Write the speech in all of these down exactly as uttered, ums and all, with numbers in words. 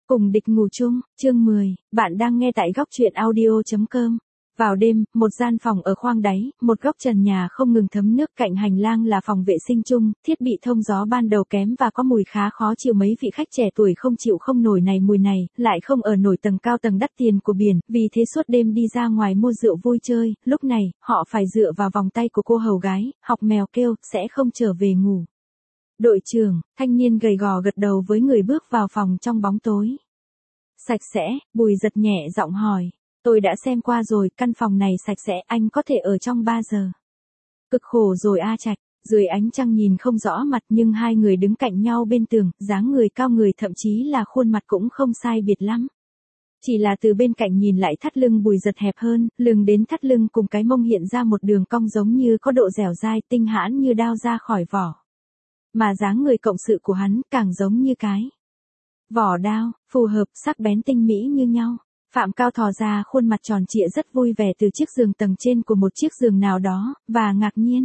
Cùng địch ngủ chung, chương mười, bạn đang nghe tại góc truyện audio chấm com. Vào đêm, một gian phòng ở khoang đáy, một góc trần nhà không ngừng thấm nước, cạnh hành lang là phòng vệ sinh chung, thiết bị thông gió ban đầu kém và có mùi khá khó chịu, mấy vị khách trẻ tuổi không chịu không nổi này mùi này, lại không ở nổi tầng cao tầng đắt tiền của biển, vì thế suốt đêm đi ra ngoài mua rượu vui chơi, lúc này, họ phải dựa vào vòng tay của cô hầu gái, học mèo kêu, sẽ không trở về ngủ. Đội trưởng, thanh niên gầy gò gật đầu với người bước vào phòng trong bóng tối. Sạch sẽ, Bùi Giật nhẹ giọng hỏi. Tôi đã xem qua rồi, căn phòng này sạch sẽ, anh có thể ở trong ba giờ. Cực khổ rồi A Trạch, dưới ánh trăng nhìn không rõ mặt nhưng hai người đứng cạnh nhau bên tường, dáng người cao người thậm chí là khuôn mặt cũng không sai biệt lắm. Chỉ là từ bên cạnh nhìn lại thắt lưng Bùi Giật hẹp hơn, lưng đến thắt lưng cùng cái mông hiện ra một đường cong giống như có độ dẻo dai, tinh hãn như đao ra khỏi vỏ. Mà dáng người cộng sự của hắn càng giống như cái vỏ đao, phù hợp, sắc bén tinh mỹ như nhau. Phạm Cao thò ra khuôn mặt tròn trịa rất vui vẻ từ chiếc giường tầng trên của một chiếc giường nào đó, và ngạc nhiên.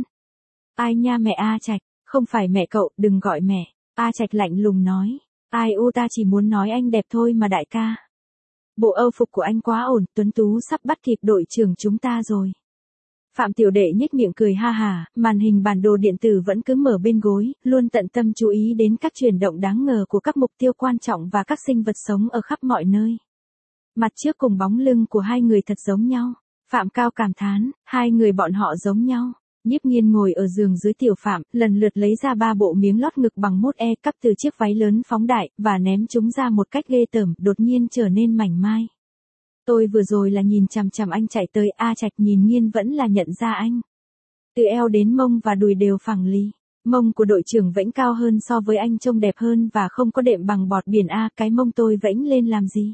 Ai nha mẹ A Trạch, không phải mẹ cậu, đừng gọi mẹ. A Trạch lạnh lùng nói. Ai u ta chỉ muốn nói anh đẹp thôi mà đại ca. Bộ âu phục của anh quá ổn, tuấn tú sắp bắt kịp đội trưởng chúng ta rồi. Phạm Tiểu Đệ nhếch miệng cười ha hà, màn hình bản đồ điện tử vẫn cứ mở bên gối, luôn tận tâm chú ý đến các chuyển động đáng ngờ của các mục tiêu quan trọng và các sinh vật sống ở khắp mọi nơi. Mặt trước cùng bóng lưng của hai người thật giống nhau. Phạm Cao cảm thán, hai người bọn họ giống nhau. Nhiếp Nghiên ngồi ở giường dưới Tiểu Phạm, lần lượt lấy ra ba bộ miếng lót ngực bằng mốt e cắp từ chiếc váy lớn phóng đại, và ném chúng ra một cách ghê tởm, đột nhiên trở nên mảnh mai. Tôi vừa rồi là nhìn chằm chằm anh chạy tới, A Trạch nhìn Nghiên vẫn là nhận ra anh. Từ eo đến mông và đùi đều phẳng lì. Mông của đội trưởng vẫy cao hơn so với anh, trông đẹp hơn và không có đệm bằng bọt biển. A, cái mông tôi vẫy lên làm gì?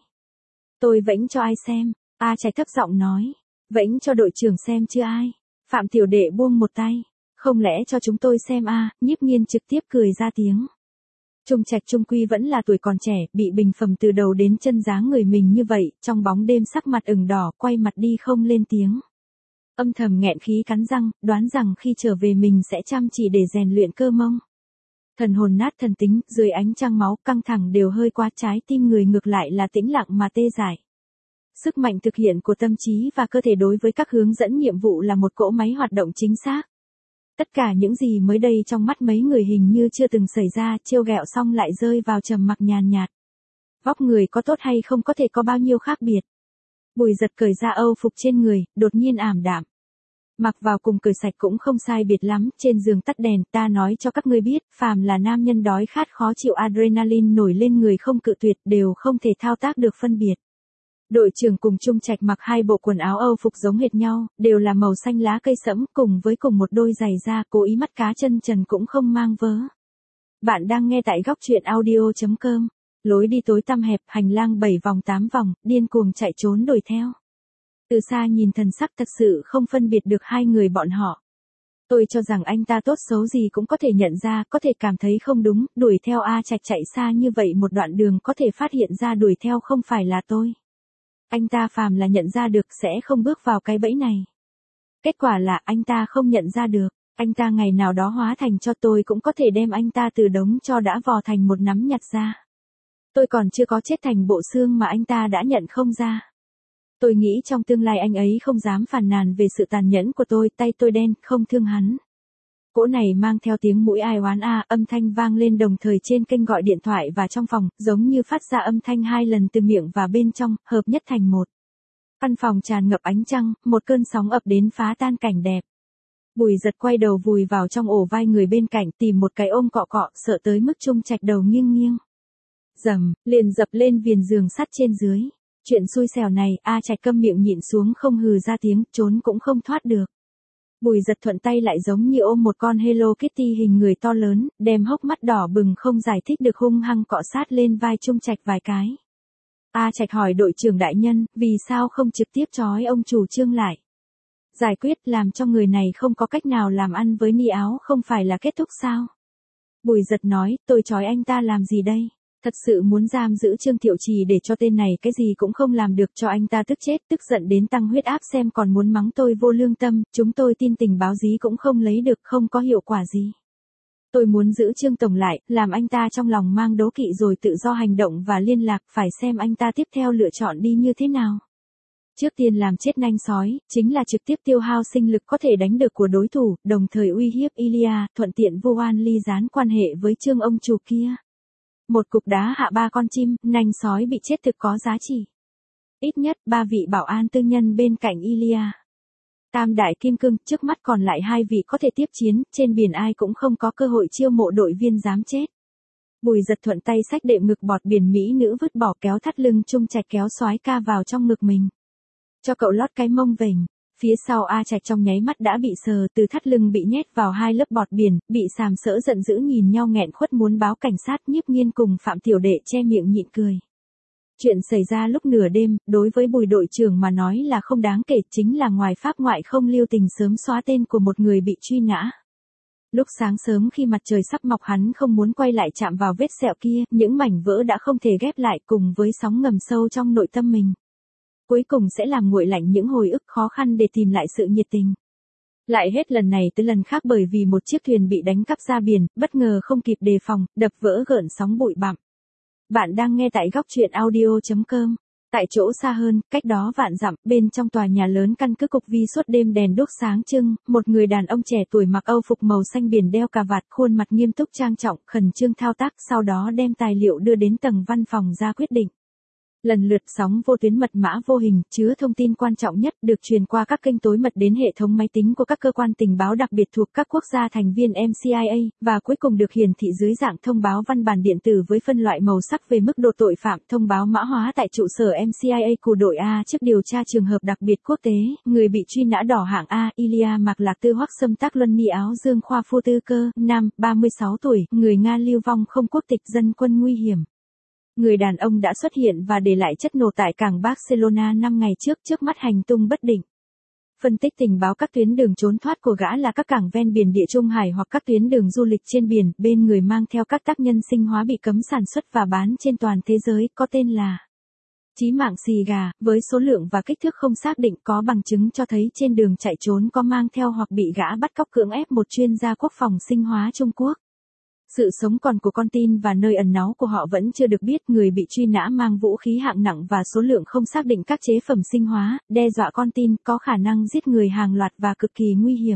Tôi vẫy cho ai xem? A Trạch thấp giọng nói. Vẫy cho đội trưởng xem chứ ai? Phạm Tiểu Đệ buông một tay. Không lẽ cho chúng tôi xem a? Nhiếp Nghiên trực tiếp cười ra tiếng. Trung Trạch trung quy vẫn là tuổi còn trẻ, bị bình phẩm từ đầu đến chân dáng người mình như vậy, trong bóng đêm sắc mặt ửng đỏ, quay mặt đi không lên tiếng. Âm thầm nghẹn khí cắn răng, đoán rằng khi trở về mình sẽ chăm chỉ để rèn luyện cơ mông. Thần hồn nát thần tính, dưới ánh trăng máu căng thẳng đều hơi quá, trái tim người ngược lại là tĩnh lặng mà tê dại. Sức mạnh thực hiện của tâm trí và cơ thể đối với các hướng dẫn nhiệm vụ là một cỗ máy hoạt động chính xác. Tất cả những gì mới đây trong mắt mấy người hình như chưa từng xảy ra, trêu ghẹo xong lại rơi vào trầm mặc nhàn nhạt. Vóc người có tốt hay không có thể có bao nhiêu khác biệt. Bùi Giật cởi ra âu phục trên người, đột nhiên ảm đạm. Mặc vào cùng cởi sạch cũng không sai biệt lắm, trên giường tắt đèn, ta nói cho các ngươi biết, phàm là nam nhân đói khát khó chịu adrenaline nổi lên người không cự tuyệt đều không thể thao tác được phân biệt. Đội trưởng cùng Trung Trạch mặc hai bộ quần áo âu phục giống hệt nhau, đều là màu xanh lá cây sẫm cùng với cùng một đôi giày da, cố ý mắt cá chân trần cũng không mang vớ. Bạn đang nghe tại góc truyện audio chấm com. Lối đi tối tăm hẹp, hành lang bảy vòng tám vòng, điên cuồng chạy trốn đuổi theo. Từ xa nhìn thần sắc thật sự không phân biệt được hai người bọn họ. Tôi cho rằng anh ta tốt xấu gì cũng có thể nhận ra, có thể cảm thấy không đúng, đuổi theo A Trạch chạy xa như vậy một đoạn đường có thể phát hiện ra đuổi theo không phải là tôi. Anh ta phàm là nhận ra được sẽ không bước vào cái bẫy này. Kết quả là anh ta không nhận ra được, anh ta ngày nào đó hóa thành cho tôi cũng có thể đem anh ta từ đống cho đã vò thành một nắm nhặt ra. Tôi còn chưa có chết thành bộ xương mà anh ta đã nhận không ra. Tôi nghĩ trong tương lai anh ấy không dám phàn nàn về sự tàn nhẫn của tôi, tay tôi đen, không thương hắn. Cỗ này mang theo tiếng mũi ai oán a, âm thanh vang lên đồng thời trên kênh gọi điện thoại và trong phòng, giống như phát ra âm thanh hai lần từ miệng và bên trong, hợp nhất thành một. Căn phòng tràn ngập ánh trăng, một cơn sóng ập đến phá tan cảnh đẹp. Bùi Giật quay đầu vùi vào trong ổ vai người bên cạnh, tìm một cái ôm cọ cọ, sợ tới mức Trung Trạch đầu nghiêng nghiêng. Dầm, liền dập lên viền giường sắt trên dưới. Chuyện xui xẻo này, A Trạch câm miệng nhịn xuống không hừ ra tiếng, trốn cũng không thoát được. Bùi Giật thuận tay lại giống như ôm một con Hello Kitty hình người to lớn, đem hốc mắt đỏ bừng không giải thích được hung hăng cọ sát lên vai Trung Trạch vài cái. A Trạch hỏi đội trưởng đại nhân, vì sao không trực tiếp trói ông chủ Trương lại? Giải quyết làm cho người này không có cách nào làm ăn với ni áo không phải là kết thúc sao? Bùi Giật nói, tôi trói anh ta làm gì đây? Thật sự muốn giam giữ Trương Thiệu Trì để cho tên này cái gì cũng không làm được, cho anh ta tức chết, tức giận đến tăng huyết áp xem còn muốn mắng tôi vô lương tâm, chúng tôi tin tình báo gì cũng không lấy được, không có hiệu quả gì. Tôi muốn giữ Trương Tổng lại, làm anh ta trong lòng mang đố kỵ rồi tự do hành động và liên lạc, phải xem anh ta tiếp theo lựa chọn đi như thế nào. Trước tiên làm chết nanh sói, chính là trực tiếp tiêu hao sinh lực có thể đánh được của đối thủ, đồng thời uy hiếp Ilya, thuận tiện vô oan ly gián quan hệ với Trương ông chủ kia. Một cục đá hạ ba con chim, nanh sói bị chết thực có giá trị. Ít nhất ba vị bảo an tư nhân bên cạnh Ilya. Tam đại kim cương, trước mắt còn lại hai vị có thể tiếp chiến, trên biển ai cũng không có cơ hội chiêu mộ đội viên dám chết. Bùi Giật thuận tay xách đệm ngực bọt biển mỹ nữ vứt bỏ, kéo thắt lưng Trung Trạch kéo soái ca vào trong ngực mình. Cho cậu lót cái mông vểnh. Phía sau A Trạch trong nháy mắt đã bị sờ, từ thắt lưng bị nhét vào hai lớp bọt biển, bị sàm sỡ giận dữ nhìn nhau nghẹn khuất muốn báo cảnh sát. Nhiếp Nghiên cùng Phạm Tiểu Đệ che miệng nhịn cười. Chuyện xảy ra lúc nửa đêm, đối với Bùi đội trưởng mà nói là không đáng kể, chính là ngoài pháp ngoại không lưu tình sớm xóa tên của một người bị truy nã. Lúc sáng sớm khi mặt trời sắp mọc hắn không muốn quay lại chạm vào vết sẹo kia, những mảnh vỡ đã không thể ghép lại cùng với sóng ngầm sâu trong nội tâm mình. Cuối cùng sẽ làm nguội lạnh những hồi ức khó khăn để tìm lại sự nhiệt tình. Lại hết lần này tới lần khác bởi vì một chiếc thuyền bị đánh cắp ra biển, bất ngờ không kịp đề phòng, đập vỡ gợn sóng bụi bặm. Bạn đang nghe tại góc truyện audio chấm com. Tại chỗ xa hơn, cách đó vạn dặm, bên trong tòa nhà lớn căn cứ cục vi suốt đêm đèn đuốc sáng trưng, một người đàn ông trẻ tuổi mặc âu phục màu xanh biển đeo cà vạt, khuôn mặt nghiêm túc trang trọng, khẩn trương thao tác, sau đó đem tài liệu đưa đến tầng văn phòng ra quyết định. Lần lượt sóng vô tuyến mật mã vô hình, chứa thông tin quan trọng nhất, được truyền qua các kênh tối mật đến hệ thống máy tính của các cơ quan tình báo đặc biệt thuộc các quốc gia thành viên em xê i a, và cuối cùng được hiển thị dưới dạng thông báo văn bản điện tử với phân loại màu sắc về mức độ tội phạm. Thông báo mã hóa tại trụ sở em xê i a của đội A trước điều tra trường hợp đặc biệt quốc tế, người bị truy nã đỏ hạng A, Ilya Mạc Lạc Tư Hoắc Sâm Tác Luân Ni Áo Dương Khoa Phu Tư Cơ, nam, ba mươi sáu tuổi, người Nga lưu vong không quốc tịch, dân quân nguy hiểm. Người đàn ông đã xuất hiện và để lại chất nổ tại cảng Barcelona năm ngày trước, trước mắt hành tung bất định. Phân tích tình báo các tuyến đường trốn thoát của gã là các cảng ven biển Địa Trung Hải hoặc các tuyến đường du lịch trên biển, bên người mang theo các tác nhân sinh hóa bị cấm sản xuất và bán trên toàn thế giới, có tên là Chí Mạng Xì Gà, với số lượng và kích thước không xác định, có bằng chứng cho thấy trên đường chạy trốn có mang theo hoặc bị gã bắt cóc cưỡng ép một chuyên gia quốc phòng sinh hóa Trung Quốc. Sự sống còn của con tin và nơi ẩn náu của họ vẫn chưa được biết. Người bị truy nã mang vũ khí hạng nặng và số lượng không xác định các chế phẩm sinh hóa, đe dọa con tin, có khả năng giết người hàng loạt và cực kỳ nguy hiểm.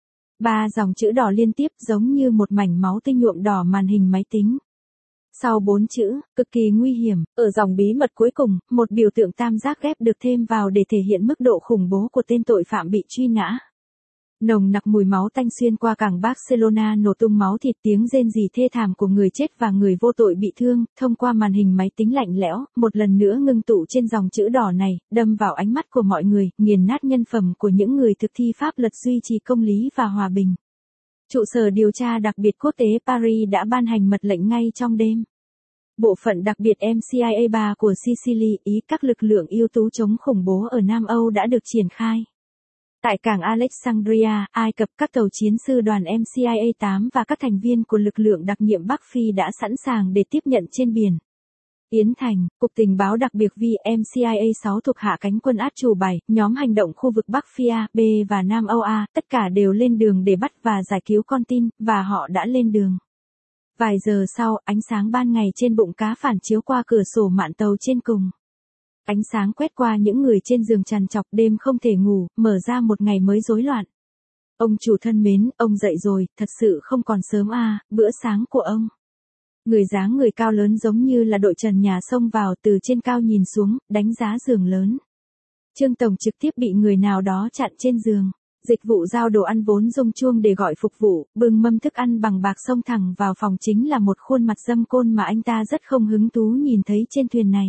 Ba dòng chữ đỏ liên tiếp giống như một mảnh máu tươi nhuộm đỏ màn hình máy tính. Sau bốn chữ, cực kỳ nguy hiểm, ở dòng bí mật cuối cùng, một biểu tượng tam giác ghép được thêm vào để thể hiện mức độ khủng bố của tên tội phạm bị truy nã. Nồng nặc mùi máu tanh xuyên qua cảng Barcelona, nổ tung máu thịt, tiếng rên rỉ thê thảm của người chết và người vô tội bị thương, thông qua màn hình máy tính lạnh lẽo, một lần nữa ngưng tụ trên dòng chữ đỏ này, đâm vào ánh mắt của mọi người, nghiền nát nhân phẩm của những người thực thi pháp luật duy trì công lý và hòa bình. Trụ sở điều tra đặc biệt quốc tế Paris đã ban hành mật lệnh ngay trong đêm. Bộ phận đặc biệt em xê i a ba của Sicily, Ý, các lực lượng ưu tú chống khủng bố ở Nam Âu đã được triển khai. Tại cảng Alexandria, Ai Cập, các tàu chiến sư đoàn em xê i a tám và các thành viên của lực lượng đặc nhiệm Bắc Phi đã sẵn sàng để tiếp nhận trên biển. Yến Thành, Cục Tình báo đặc biệt V em xê i a sáu thuộc hạ cánh quân át chủ bài, nhóm hành động khu vực Bắc Phi A, B và Nam Âu A, tất cả đều lên đường để bắt và giải cứu con tin, và họ đã lên đường. Vài giờ sau, ánh sáng ban ngày trên bụng cá phản chiếu qua cửa sổ mạn tàu trên cùng. Ánh sáng quét qua những người trên giường trằn trọc, đêm không thể ngủ, mở ra một ngày mới rối loạn. Ông chủ thân mến, ông dậy rồi, thật sự không còn sớm à, bữa sáng của ông. Người dáng người cao lớn giống như là đội trần nhà xông vào từ trên cao nhìn xuống, đánh giá giường lớn. Trương Tổng trực tiếp bị người nào đó chặn trên giường. Dịch vụ giao đồ ăn vốn rung chuông để gọi phục vụ, bưng mâm thức ăn bằng bạc xông thẳng vào phòng, chính là một khuôn mặt dâm côn mà anh ta rất không hứng thú nhìn thấy trên thuyền này.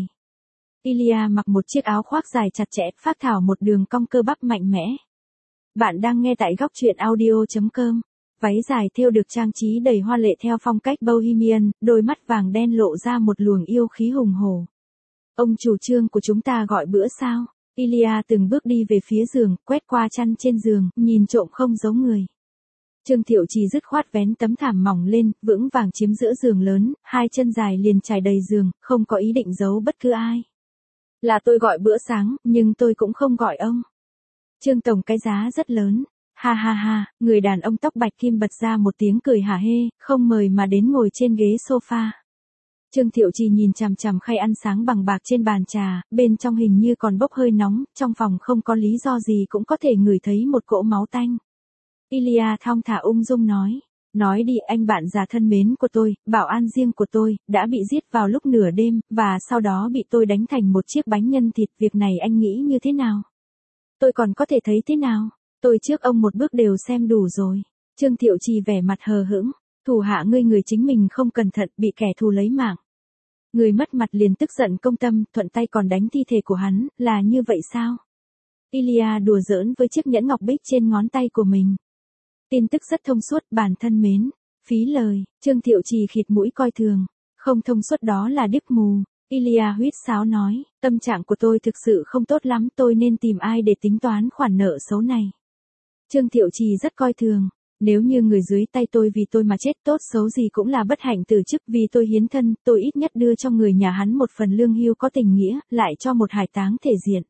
Ilya mặc một chiếc áo khoác dài chặt chẽ, phác thảo một đường cong cơ bắp mạnh mẽ. Bạn đang nghe tại góc truyện audio chấm com. Váy dài thêu được trang trí đầy hoa lệ theo phong cách Bohemian, đôi mắt vàng đen lộ ra một luồng yêu khí hùng hổ. Ông chủ Trương của chúng ta gọi bữa sao? Ilya từng bước đi về phía giường, quét qua chăn trên giường, nhìn trộm không giống người. Trương Thiệu Trì dứt khoát vén tấm thảm mỏng lên, vững vàng chiếm giữa giường lớn, hai chân dài liền trải đầy giường, không có ý định giấu bất cứ ai. Là tôi gọi bữa sáng, nhưng tôi cũng không gọi ông. Trương Tổng cái giá rất lớn. Ha ha ha, người đàn ông tóc bạch kim bật ra một tiếng cười hả hê, không mời mà đến ngồi trên ghế sofa. Trương Thiệu Trì nhìn chằm chằm khay ăn sáng bằng bạc trên bàn trà, bên trong hình như còn bốc hơi nóng, trong phòng không có lý do gì cũng có thể ngửi thấy một cỗ máu tanh. Ilya thong thả ung dung nói, nói đi anh bạn già thân mến của tôi, bảo an riêng của tôi, đã bị giết vào lúc nửa đêm, và sau đó bị tôi đánh thành một chiếc bánh nhân thịt, việc này anh nghĩ như thế nào? Tôi còn có thể thấy thế nào? Tôi trước ông một bước đều xem đủ rồi. Trương Thiệu Trì vẻ mặt hờ hững, thủ hạ ngươi người chính mình không cẩn thận bị kẻ thù lấy mạng. Người mất mặt liền tức giận công tâm, thuận tay còn đánh thi thể của hắn, là như vậy sao? Ilya đùa giỡn với chiếc nhẫn ngọc bích trên ngón tay của mình. Tin tức rất thông suốt, bản thân mến. Phí lời, Trương Thiệu Trì khịt mũi coi thường. Không thông suốt đó là điếc mù. Ilya huýt sáo nói, tâm trạng của tôi thực sự không tốt lắm, tôi nên tìm ai để tính toán khoản nợ xấu này. Trương Thiệu Trì rất coi thường. Nếu như người dưới tay tôi vì tôi mà chết, tốt xấu gì cũng là bất hạnh từ chức, vì tôi hiến thân, tôi ít nhất đưa cho người nhà hắn một phần lương hưu có tình nghĩa, lại cho một hải táng thể diện.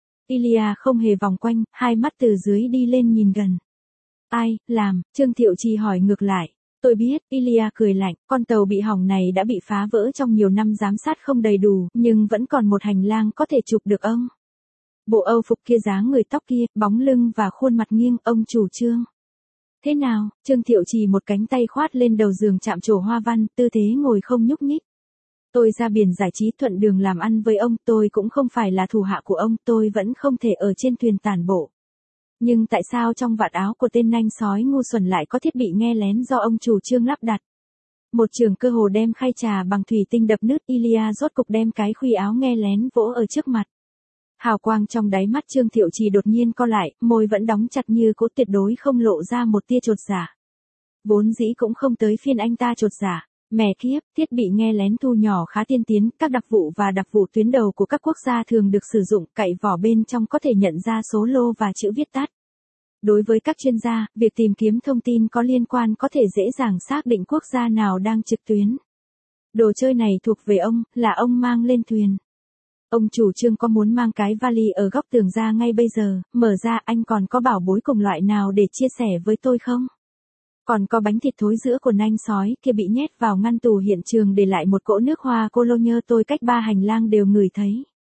Ilya không hề vòng quanh, hai mắt từ dưới đi lên nhìn gần. Ai, làm, Trương Thiệu Trì hỏi ngược lại. Tôi biết, Ilya cười lạnh, con tàu bị hỏng này đã bị phá vỡ trong nhiều năm giám sát không đầy đủ, nhưng vẫn còn một hành lang có thể chụp được ông. Bộ âu phục kia, dáng người tóc kia, bóng lưng và khuôn mặt nghiêng, ông chủ Trương. Thế nào? Trương Thiệu Trì một cánh tay khoát lên đầu giường chạm trổ hoa văn, tư thế ngồi không nhúc nhích. Tôi ra biển giải trí thuận đường làm ăn với ông, tôi cũng không phải là thủ hạ của ông, tôi vẫn không thể ở trên thuyền tản bộ. Nhưng tại sao trong vạt áo của tên nanh sói ngu xuẩn lại có thiết bị nghe lén do ông chủ Trương lắp đặt? Một trường cơ hồ đem khay trà bằng thủy tinh đập nứt, Ilya rốt cục đem cái khuy áo nghe lén vỗ ở trước mặt. Hào quang trong đáy mắt Trương Thiệu Trì đột nhiên co lại, môi vẫn đóng chặt như cố, tuyệt đối không lộ ra một tia chột dạ. Vốn dĩ cũng không tới phiên anh ta chột dạ. Mẹ kiếp, thiết bị nghe lén thu nhỏ khá tiên tiến, các đặc vụ và đặc vụ tuyến đầu của các quốc gia thường được sử dụng, cậy vỏ bên trong có thể nhận ra số lô và chữ viết tắt. Đối với các chuyên gia, việc tìm kiếm thông tin có liên quan có thể dễ dàng xác định quốc gia nào đang trực tuyến. Đồ chơi này thuộc về ông, là ông mang lên thuyền. Ông chủ Trương có muốn mang cái vali ở góc tường ra ngay bây giờ, mở ra, anh còn có bảo bối cùng loại nào để chia sẻ với tôi không? Còn có bánh thịt thối giữa của nanh sói kia bị nhét vào ngăn tủ hiện trường để lại một cỗ nước hoa cologne, tôi cách ba hành lang đều ngửi thấy.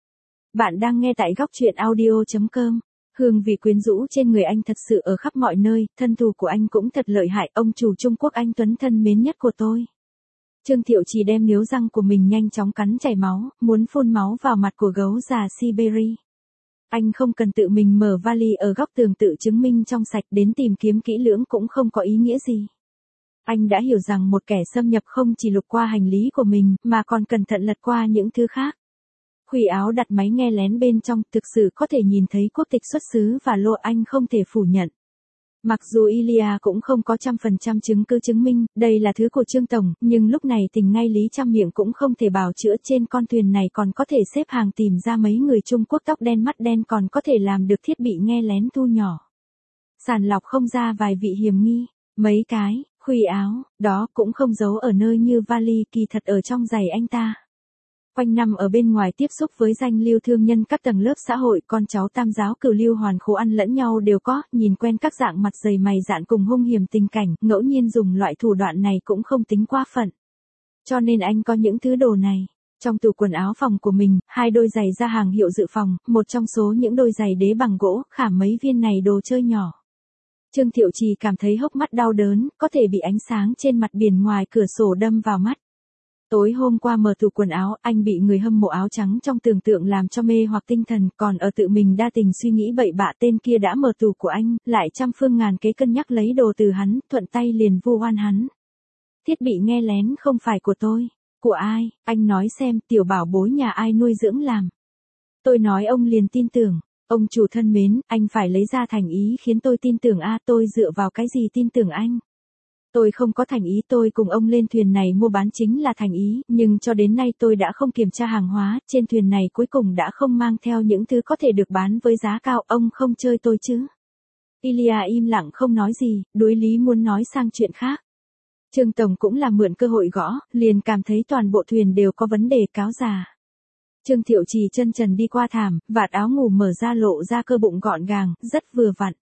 Bạn đang nghe tại góc truyện audio chấm com. Hương vị quyến rũ trên người anh thật sự ở khắp mọi nơi, thân thù của anh cũng thật lợi hại, ông chủ Trung Quốc anh tuấn thân mến nhất của tôi. Trương Thiệu Trì đem niếu răng của mình nhanh chóng cắn chảy máu, muốn phun máu vào mặt của gấu già Siberia. Anh không cần tự mình mở vali ở góc tường tự chứng minh trong sạch, đến tìm kiếm kỹ lưỡng cũng không có ý nghĩa gì. Anh đã hiểu rằng một kẻ xâm nhập không chỉ lục qua hành lý của mình, mà còn cẩn thận lật qua những thứ khác. Khuy áo đặt máy nghe lén bên trong, thực sự có thể nhìn thấy quốc tịch xuất xứ và lô, anh không thể phủ nhận. Mặc dù Ilya cũng không có trăm phần trăm chứng cứ chứng minh, đây là thứ của Trương Tổng, nhưng lúc này tình ngay lý trăm miệng cũng không thể bào chữa, trên con thuyền này còn có thể xếp hàng tìm ra mấy người Trung Quốc tóc đen mắt đen còn có thể làm được thiết bị nghe lén thu nhỏ. Sàng lọc không ra vài vị hiểm nghi, mấy cái, khuy áo, đó cũng không giấu ở nơi như vali, kỳ thật ở trong giày anh ta. Quanh năm ở bên ngoài tiếp xúc với danh lưu thương nhân các tầng lớp xã hội, con cháu tam giáo cửu lưu hoàn khố ăn lẫn nhau đều có, nhìn quen các dạng mặt dày mày dạn cùng hung hiểm tình cảnh, ngẫu nhiên dùng loại thủ đoạn này cũng không tính quá phận. Cho nên anh có những thứ đồ này. Trong tủ quần áo phòng của mình, hai đôi giày ra hàng hiệu dự phòng, một trong số những đôi giày đế bằng gỗ, khảm mấy viên này đồ chơi nhỏ. Trương Thiệu Trì cảm thấy hốc mắt đau đớn, có thể bị ánh sáng trên mặt biển ngoài cửa sổ đâm vào mắt. Tối hôm qua mở tủ quần áo, anh bị người hâm mộ áo trắng trong tưởng tượng làm cho mê hoặc tinh thần, còn ở tự mình đa tình suy nghĩ bậy bạ, tên kia đã mở tủ của anh, lại trăm phương ngàn kế cân nhắc lấy đồ từ hắn, thuận tay liền vu oan hắn. Thiết bị nghe lén không phải của tôi. Của ai? Anh nói xem, tiểu bảo bối nhà ai nuôi dưỡng làm. Tôi nói ông liền tin tưởng. Ông chủ thân mến, anh phải lấy ra thành ý khiến tôi tin tưởng a, tôi dựa vào cái gì tin tưởng anh? Tôi không có thành ý, tôi cùng ông lên thuyền này mua bán chính là thành ý, nhưng cho đến nay tôi đã không kiểm tra hàng hóa, trên thuyền này cuối cùng đã không mang theo những thứ có thể được bán với giá cao, ông không chơi tôi chứ? Ilya im lặng không nói gì, đối lý muốn nói sang chuyện khác. Trương Tổng cũng là mượn cơ hội gõ, liền cảm thấy toàn bộ thuyền đều có vấn đề, cáo già. Trương Thiệu Trì chân trần đi qua thảm, vạt áo ngủ mở ra lộ ra cơ bụng gọn gàng, rất vừa vặn.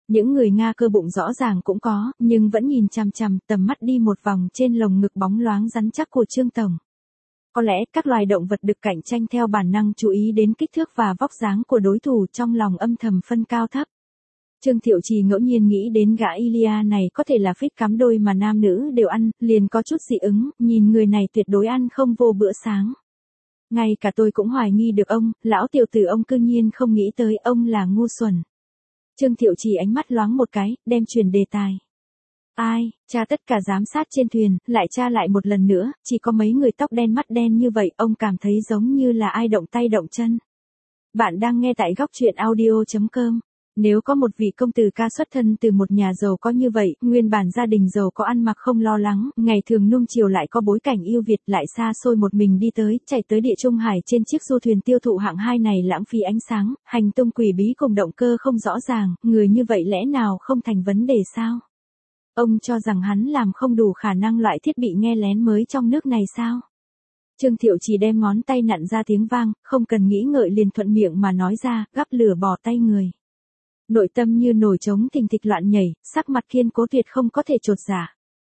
Những người Nga cơ bụng rõ ràng cũng có, nhưng vẫn nhìn chằm chằm, tầm mắt đi một vòng trên lồng ngực bóng loáng rắn chắc của Trương Tổng. Có lẽ các loài động vật được cạnh tranh theo bản năng chú ý đến kích thước và vóc dáng của đối thủ, trong lòng âm thầm phân cao thấp. Trương Thiệu Trì ngẫu nhiên nghĩ đến gã Ilya này có thể là phích cắm đôi mà nam nữ đều ăn, liền có chút dị ứng, nhìn người này tuyệt đối ăn không vô bữa sáng. Ngay cả tôi cũng hoài nghi được ông, lão tiểu tử ông cư nhiên không nghĩ tới ông là ngu xuẩn. Trương Thiệu Trì ánh mắt loáng một cái, đem chuyển đề tài. Ai, tra tất cả giám sát trên thuyền, lại tra lại một lần nữa, chỉ có mấy người tóc đen mắt đen như vậy, ông cảm thấy giống như là ai động tay động chân. Bạn đang nghe tại góc truyện audio chấm com. Nếu có một vị công tử ca xuất thân từ một nhà giàu có như vậy, nguyên bản gia đình giàu có ăn mặc không lo lắng, ngày thường nung chiều lại có bối cảnh yêu Việt, lại xa xôi một mình đi tới, chạy tới địa Trung Hải trên chiếc du thuyền tiêu thụ hạng hai này lãng phí ánh sáng, hành tung quỷ bí cùng động cơ không rõ ràng, người như vậy lẽ nào không thành vấn đề sao? Ông cho rằng hắn làm không đủ khả năng loại thiết bị nghe lén mới trong nước này sao? Trương Thiệu Trì đem ngón tay nặn ra tiếng vang, không cần nghĩ ngợi liền thuận miệng mà nói ra, gắp lửa bỏ tay người. Nội tâm như nổi trống thình thịch loạn nhảy, sắc mặt kiên cố tuyệt không có thể chột dạ.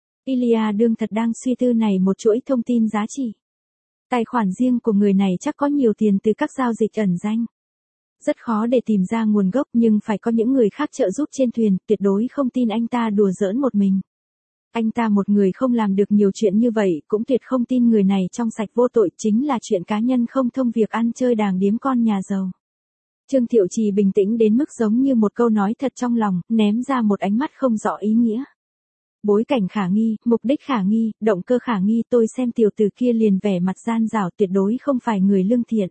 Ilya đương thật đang suy tư này một chuỗi thông tin giá trị. Tài khoản riêng của người này chắc có nhiều tiền từ các giao dịch ẩn danh. Rất khó để tìm ra nguồn gốc, nhưng phải có những người khác trợ giúp trên thuyền, tuyệt đối không tin anh ta đùa giỡn một mình. Anh ta một người không làm được nhiều chuyện như vậy, cũng tuyệt không tin người này trong sạch vô tội, chính là chuyện cá nhân không thông việc ăn chơi đàng điếm con nhà giàu. Trương Thiệu Trì bình tĩnh đến mức giống như một câu nói thật trong lòng, ném ra một ánh mắt không rõ ý nghĩa. Bối cảnh khả nghi, mục đích khả nghi, động cơ khả nghi, tôi xem tiểu tử kia liền vẻ mặt gian dảo, tuyệt đối không phải người lương thiện.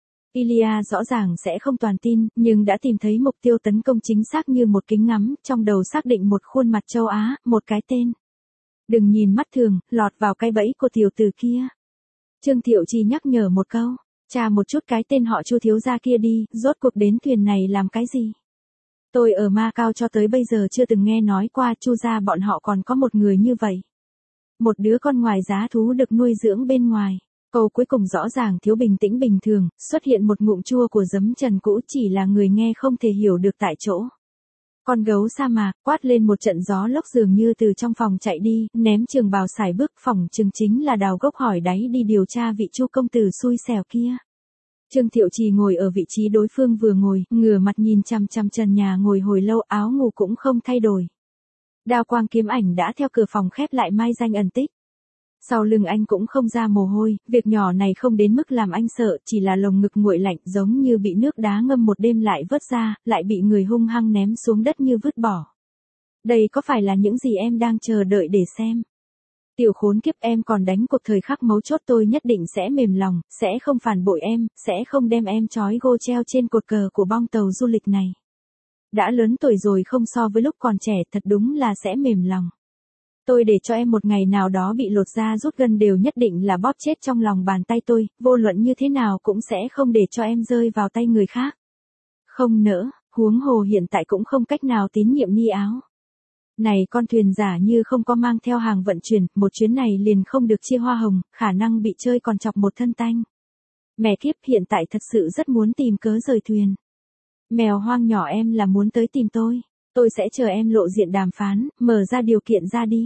Ilya rõ ràng sẽ không toàn tin, nhưng đã tìm thấy mục tiêu tấn công chính xác như một kính ngắm, trong đầu xác định một khuôn mặt châu Á, một cái tên. Đừng nhìn mắt thường, lọt vào cái bẫy của tiểu tử kia. Trương Thiệu Trì nhắc nhở một câu. Tra một chút cái tên họ Chu thiếu gia kia đi, rốt cuộc đến thuyền này làm cái gì? Tôi ở Macau cho tới bây giờ chưa từng nghe nói qua Chu gia bọn họ còn có một người như vậy. Một đứa con ngoài giá thú được nuôi dưỡng bên ngoài. Câu cuối cùng rõ ràng thiếu bình tĩnh bình thường, xuất hiện một ngụm chua của giấm trần cũ, chỉ là người nghe không thể hiểu được tại chỗ. Con gấu sa mạc quát lên một trận gió lốc dường như từ trong phòng chạy đi, ném trường bào xài bước, phòng chừng chính là đào gốc hỏi đáy đi điều tra vị Chu công tử xui xẻo kia. Trương Thiệu Trì ngồi ở vị trí đối phương vừa ngồi, ngửa mặt nhìn chằm chằm trần nhà ngồi hồi lâu, áo ngủ cũng không thay đổi. Đao quang kiếm ảnh đã theo cửa phòng khép lại mai danh ẩn tích. Sau lưng anh cũng không ra mồ hôi, việc nhỏ này không đến mức làm anh sợ, chỉ là lồng ngực nguội lạnh giống như bị nước đá ngâm một đêm lại vớt ra, lại bị người hung hăng ném xuống đất như vứt bỏ. Đây có phải là những gì em đang chờ đợi để xem? Tiểu khốn kiếp, em còn đánh cuộc thời khắc mấu chốt, tôi nhất định sẽ mềm lòng, sẽ không phản bội em, sẽ không đem em trói gô treo trên cột cờ của bong tàu du lịch này. Đã lớn tuổi rồi không so với lúc còn trẻ, thật đúng là sẽ mềm lòng. Tôi để cho em một ngày nào đó bị lột da rút gân đều nhất định là bóp chết trong lòng bàn tay tôi, vô luận như thế nào cũng sẽ không để cho em rơi vào tay người khác. Không nỡ, huống hồ hiện tại cũng không cách nào tín nhiệm Ni áo. Này con thuyền giả như không có mang theo hàng vận chuyển, một chuyến này liền không được chia hoa hồng, khả năng bị chơi còn chọc một thân tanh. Mẹ kiếp, hiện tại thật sự rất muốn tìm cớ rời thuyền. Mèo hoang nhỏ, em là muốn tới tìm tôi. Tôi sẽ chờ em lộ diện đàm phán, mở ra điều kiện ra đi.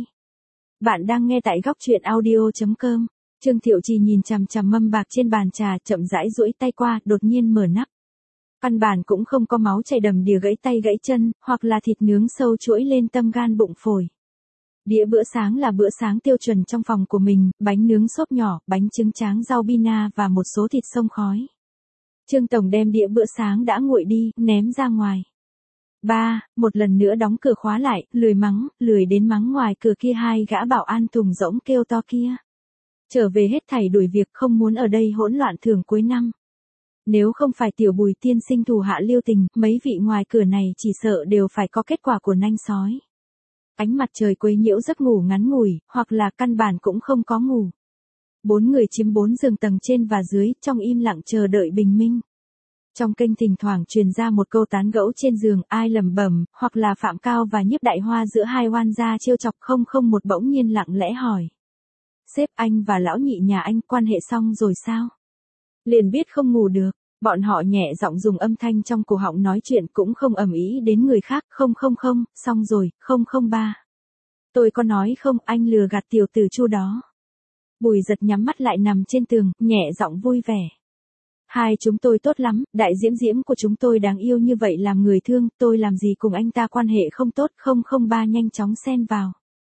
Bạn đang nghe tại góc truyện audio chấm com. Trương Thiệu Trì nhìn chằm chằm mâm bạc trên bàn trà, chậm rãi duỗi tay qua, đột nhiên mở nắp. Căn bản cũng không có máu chảy đầm đìa gãy tay gãy chân, hoặc là thịt nướng sâu chuỗi lên tâm gan bụng phổi. Đĩa bữa sáng là bữa sáng tiêu chuẩn trong phòng của mình, bánh nướng xốp nhỏ, bánh trứng tráng rau bina và một số thịt xông khói. Trương Tổng đem đĩa bữa sáng đã nguội đi, ném ra ngoài. Ba, một lần nữa đóng cửa khóa lại, lười mắng, lười đến mắng ngoài cửa kia hai gã bảo an thùng rỗng kêu to kia. Trở về hết thảy đuổi việc, không muốn ở đây hỗn loạn thưởng cuối năm. Nếu không phải tiểu Bùi tiên sinh thủ hạ lưu tình, mấy vị ngoài cửa này chỉ sợ đều phải có kết quả của nanh sói. Ánh mặt trời quấy nhiễu giấc ngủ ngắn ngủi, hoặc là căn bản cũng không có ngủ. Bốn người chiếm bốn giường tầng trên và dưới, trong im lặng chờ đợi bình minh. Trong kênh thỉnh thoảng truyền ra một câu tán gẫu trên giường, ai lẩm bẩm, hoặc là Phạm Cao và Nhiếp Đại Hoa giữa hai oan gia trêu chọc. Không không một bỗng nhiên lặng lẽ hỏi. Sếp, anh và lão nhị nhà anh quan hệ xong rồi sao? Liền biết không ngủ được. Bọn họ nhẹ giọng dùng âm thanh trong cổ họng nói chuyện cũng không ầm ĩ đến người khác, không không không, xong rồi, không không ba. Tôi có nói không, anh lừa gạt tiểu tử Chu đó. Bùi Giật nhắm mắt lại nằm trên tường, nhẹ giọng vui vẻ. Hai chúng tôi tốt lắm, đại diễm diễm của chúng tôi đáng yêu như vậy làm người thương, tôi làm gì cùng anh ta quan hệ không tốt, không không ba nhanh chóng xen vào.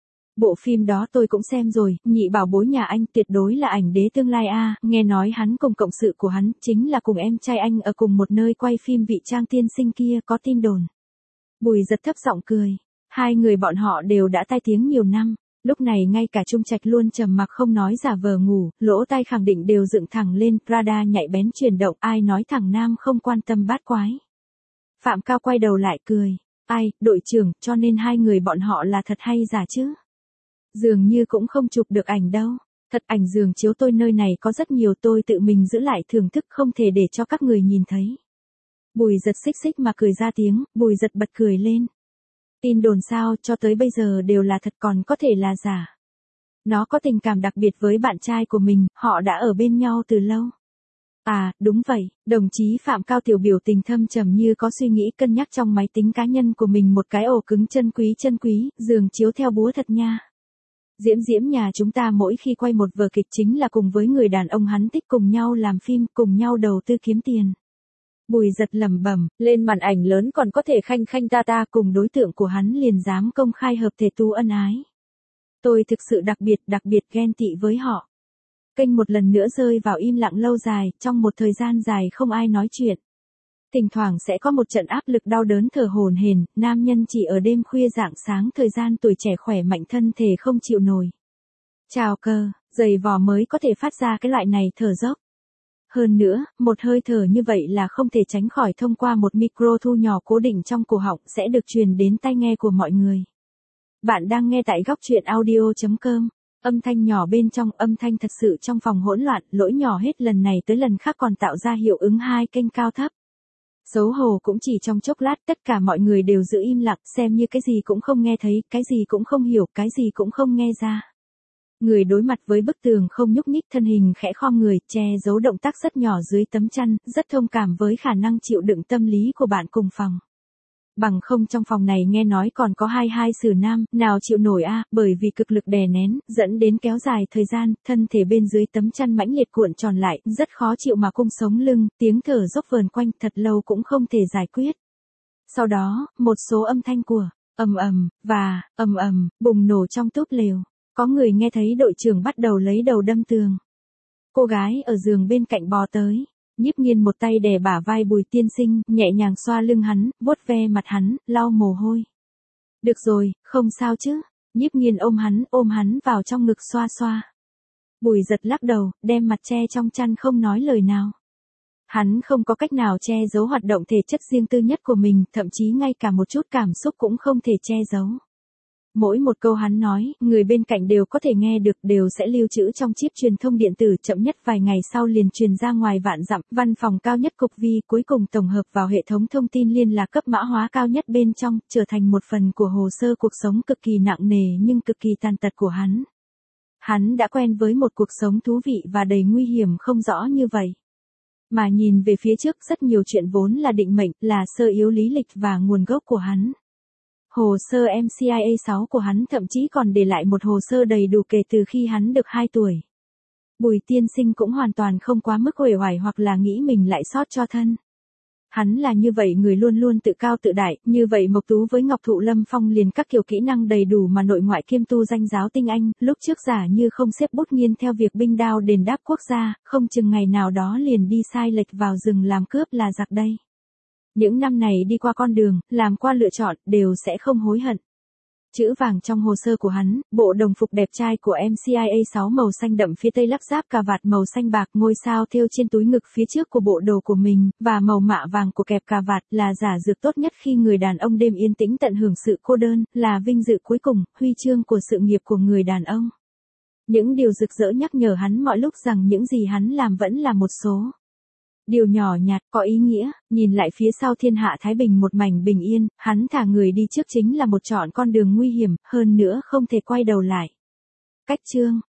Bộ phim đó tôi cũng xem rồi, nhị bảo bối nhà anh tuyệt đối là ảnh đế tương lai a, nghe nói hắn cùng cộng sự của hắn chính là cùng em trai anh ở cùng một nơi quay phim Vị Trang tiên sinh kia, có tin đồn. Bùi Giật thấp giọng cười, hai người bọn họ đều đã tai tiếng nhiều năm, lúc này ngay cả Trung Trạch luôn trầm mặc không nói giả vờ ngủ, lỗ tai khẳng định đều dựng thẳng lên, radar nhạy bén chuyển động, ai nói thằng nam không quan tâm bát quái. Phạm Cao quay đầu lại cười, ai, đội trưởng, cho nên hai người bọn họ là thật hay giả chứ? Dường như cũng không chụp được ảnh đâu. Thật, ảnh giường chiếu tôi nơi này có rất nhiều, tôi tự mình giữ lại thưởng thức, không thể để cho các người nhìn thấy. Bùi Giật xích xích mà cười ra tiếng, Bùi Giật bật cười lên. Tin đồn sao, cho tới bây giờ đều là thật, còn có thể là giả. Nó có tình cảm đặc biệt với bạn trai của mình, họ đã ở bên nhau từ lâu. À, đúng vậy, đồng chí Phạm Cao tiểu biểu tình thâm trầm như có suy nghĩ, cân nhắc trong máy tính cá nhân của mình một cái ổ cứng chân quý chân quý, giường chiếu theo búa thật nha. Diễm Diễm nhà chúng ta mỗi khi quay một vở kịch chính là cùng với người đàn ông hắn thích cùng nhau làm phim, cùng nhau đầu tư kiếm tiền. Bùi Giật lẩm bẩm, lên màn ảnh lớn còn có thể khanh khanh ta ta, cùng đối tượng của hắn liền dám công khai hợp thể tu ân ái. Tôi thực sự đặc biệt đặc biệt ghen tị với họ. Kênh một lần nữa rơi vào im lặng lâu dài, trong một thời gian dài không ai nói chuyện. Thỉnh thoảng sẽ có một trận áp lực đau đớn thở hổn hển, nam nhân chỉ ở đêm khuya rạng sáng thời gian tuổi trẻ khỏe mạnh thân thể không chịu nổi. Chào cơ, giày vò mới có thể phát ra cái loại này thở dốc. Hơn nữa, một hơi thở như vậy là không thể tránh khỏi thông qua một micro thu nhỏ cố định trong cổ họng sẽ được truyền đến tai nghe của mọi người. Bạn đang nghe tại góc truyện audio chấm com. Âm thanh nhỏ bên trong, âm thanh thật sự trong phòng hỗn loạn, lỗi nhỏ hết lần này tới lần khác còn tạo ra hiệu ứng hai kênh cao thấp. Xấu hổ cũng chỉ trong chốc lát, tất cả mọi người đều giữ im lặng, xem như cái gì cũng không nghe thấy, cái gì cũng không hiểu, cái gì cũng không nghe ra. Người đối mặt với bức tường không nhúc nhích, thân hình khẽ khom người, che giấu động tác rất nhỏ dưới tấm chăn, rất thông cảm với khả năng chịu đựng tâm lý của bạn cùng phòng. Bằng không trong phòng này nghe nói còn có hai hai xử nam, nào chịu nổi a, à, bởi vì cực lực đè nén, dẫn đến kéo dài thời gian, thân thể bên dưới tấm chăn mãnh liệt cuộn tròn lại, rất khó chịu mà cung sống lưng, tiếng thở dốc vờn quanh thật lâu cũng không thể giải quyết. Sau đó, một số âm thanh của ầm ầm và ầm ầm bùng nổ trong túp lều. Có người nghe thấy đội trưởng bắt đầu lấy đầu đâm tường. Cô gái ở giường bên cạnh bò tới. Nhiếp Nghiên một tay đè bả vai Bùi tiên sinh, nhẹ nhàng xoa lưng hắn, vuốt ve mặt hắn, lau mồ hôi. Được rồi, không sao chứ. Nhiếp Nghiên ôm hắn, ôm hắn vào trong ngực xoa xoa. Bùi Giật lắc đầu, đem mặt che trong chăn không nói lời nào. Hắn không có cách nào che giấu hoạt động thể chất riêng tư nhất của mình, thậm chí ngay cả một chút cảm xúc cũng không thể che giấu. Mỗi một câu hắn nói, người bên cạnh đều có thể nghe được, đều sẽ lưu trữ trong chip truyền thông điện tử, chậm nhất vài ngày sau liền truyền ra ngoài vạn dặm, văn phòng cao nhất cục vi, cuối cùng tổng hợp vào hệ thống thông tin liên lạc cấp mã hóa cao nhất bên trong, trở thành một phần của hồ sơ cuộc sống cực kỳ nặng nề nhưng cực kỳ tàn tật của hắn. Hắn đã quen với một cuộc sống thú vị và đầy nguy hiểm không rõ như vậy. Mà nhìn về phía trước, rất nhiều chuyện vốn là định mệnh, là sơ yếu lý lịch và nguồn gốc của hắn. Hồ sơ em xê i a sáu của hắn thậm chí còn để lại một hồ sơ đầy đủ kể từ khi hắn được hai tuổi. Bùi tiên sinh cũng hoàn toàn không quá mức uể oải hoặc là nghĩ mình lại sót cho thân. Hắn là như vậy, người luôn luôn tự cao tự đại, như vậy Mộc Tú với Ngọc Thụ Lâm Phong liền các kiểu kỹ năng đầy đủ mà nội ngoại kiêm tu danh giáo tinh anh, lúc trước giả như không xếp bút nghiên theo việc binh đao đền đáp quốc gia, không chừng ngày nào đó liền đi sai lệch vào rừng làm cướp là giặc đây. Những năm này đi qua con đường, làm qua lựa chọn, đều sẽ không hối hận. Chữ vàng trong hồ sơ của hắn, bộ đồng phục đẹp trai của em xê i a sáu màu xanh đậm phía tây lắp ráp cà vạt màu xanh bạc, ngôi sao thêu trên túi ngực phía trước của bộ đồ của mình, và màu mạ vàng của kẹp cà vạt là giả dược tốt nhất khi người đàn ông đêm yên tĩnh tận hưởng sự cô đơn, là vinh dự cuối cùng, huy chương của sự nghiệp của người đàn ông. Những điều rực rỡ nhắc nhở hắn mọi lúc rằng những gì hắn làm vẫn là một số điều nhỏ nhặt, có ý nghĩa, nhìn lại phía sau thiên hạ thái bình một mảnh bình yên, hắn thả người đi trước chính là một chọn con đường nguy hiểm, hơn nữa không thể quay đầu lại. Cách chương